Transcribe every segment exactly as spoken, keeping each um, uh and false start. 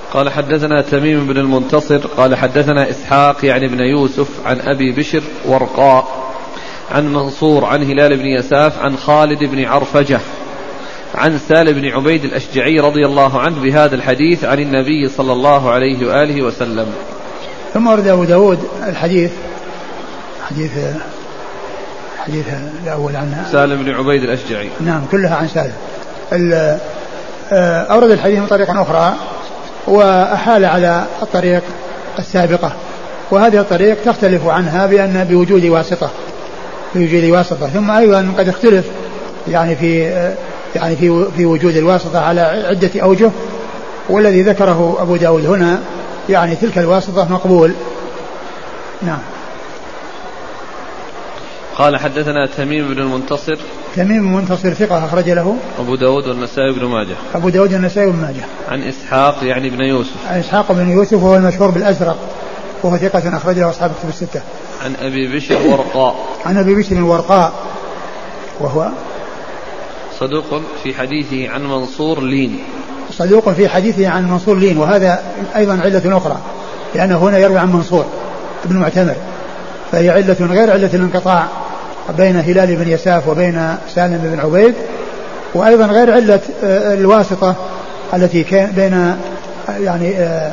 قال حدثنا تميم بن المنتصر قال حدثنا إسحاق يعني بن يوسف عن أبي بشر ورقاء عن منصور عن هلال بن يساف عن خالد بن عرفجة عن سالم بن عبيد الأشجعي رضي الله عنه بهذا الحديث عن النبي صلى الله عليه وآله وسلم. ثم ورد أبو داود الحديث حديث حديث الأول عن سالم بن عبيد الأشجعي. نعم كلها عن سالم. أورد الحديث من طريقة أخرى وأحال على الطريق السابقة، وهذه الطريق تختلف عنها بأن بوجود واسطة بوجود واسطة ثم أيضا قد اختلف يعني في يعني في في وجود الواسطة على عدة أوجه، والذي ذكره أبو داود هنا يعني تلك الواسطة مقبول. نعم. قال حدثنا تميم بن المنتصر. تميم المنتصر ثقة أخرج له أبو داود والنسائي بن ماجه. أبو داود والنسائي بن ماجه. عن إسحاق يعني بن يوسف. عن إسحاق بن يوسف وهو المشهور بالأزرق وهو ثقة أخرج له أصحاب الكتب الستة. عن أبي بشر ورقاء. عن أبي بشر ورقاء وهو صدوق في حديثه عن منصور لين. صدوق في حديثه عن منصور لين، وهذا أيضا علة أخرى لأنه هنا يروي عن منصور ابن معتمر، فهي علة غير علة الانقطاع بين هلال بن يساف وبين سالم بن عبيد، وأيضا غير علة الواسطة التي كان بين يعني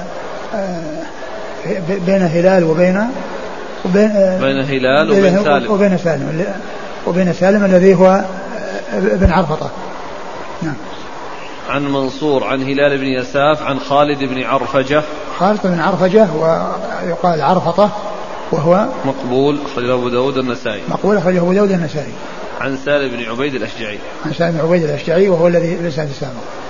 بين هلال وبين وبين بين هلال وبين سالم وبين سالم وبين سالم الذي هو ابن عرفطة. نعم. عن منصور عن هلال بن يساف عن خالد بن عرفجة. خالد بن عرفجة ويقال عرفطة وهو مقبول أخرجه أبو داود النسائي. مقبول أخرجه أبو داود النسائي. عن سالم بن عبيد الأشجعي. عن سالم بن عبيد الأشجعي وهو الذي ليس بسامه.